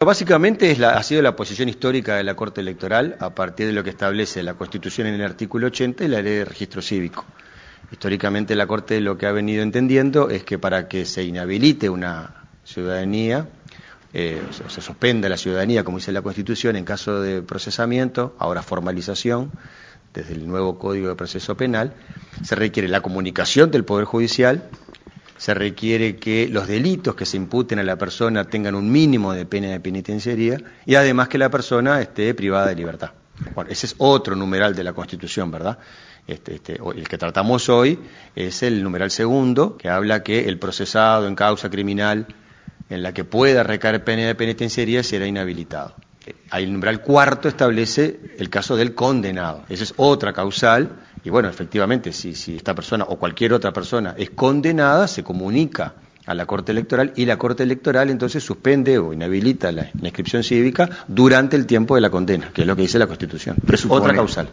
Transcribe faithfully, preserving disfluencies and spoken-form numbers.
Básicamente es la, ha sido la posición histórica de la Corte Electoral a partir de lo que establece la Constitución en el artículo ochenta y la Ley de Registro Cívico. Históricamente la Corte lo que ha venido entendiendo es que para que se inhabilite una ciudadanía, eh, o se suspenda la ciudadanía, como dice la Constitución, en caso de procesamiento, ahora formalización, desde el nuevo Código de Proceso Penal, se requiere la comunicación del Poder Judicial, se requiere que los delitos que se imputen a la persona tengan un mínimo de pena de penitenciaría y además que la persona esté privada de libertad. Bueno, ese es otro numeral de la Constitución, ¿verdad? Este, este, el que tratamos hoy es el numeral segundo, que habla que el procesado en causa criminal en la que pueda recaer pena de penitenciaría será inhabilitado. Ahí el numeral cuarto establece el caso del condenado. Esa es otra causal. Y bueno, efectivamente, si, si esta persona o cualquier otra persona es condenada, se comunica a la Corte Electoral y la Corte Electoral entonces suspende o inhabilita la, la inscripción cívica durante el tiempo de la condena, que es lo que dice la Constitución. Es otra causal.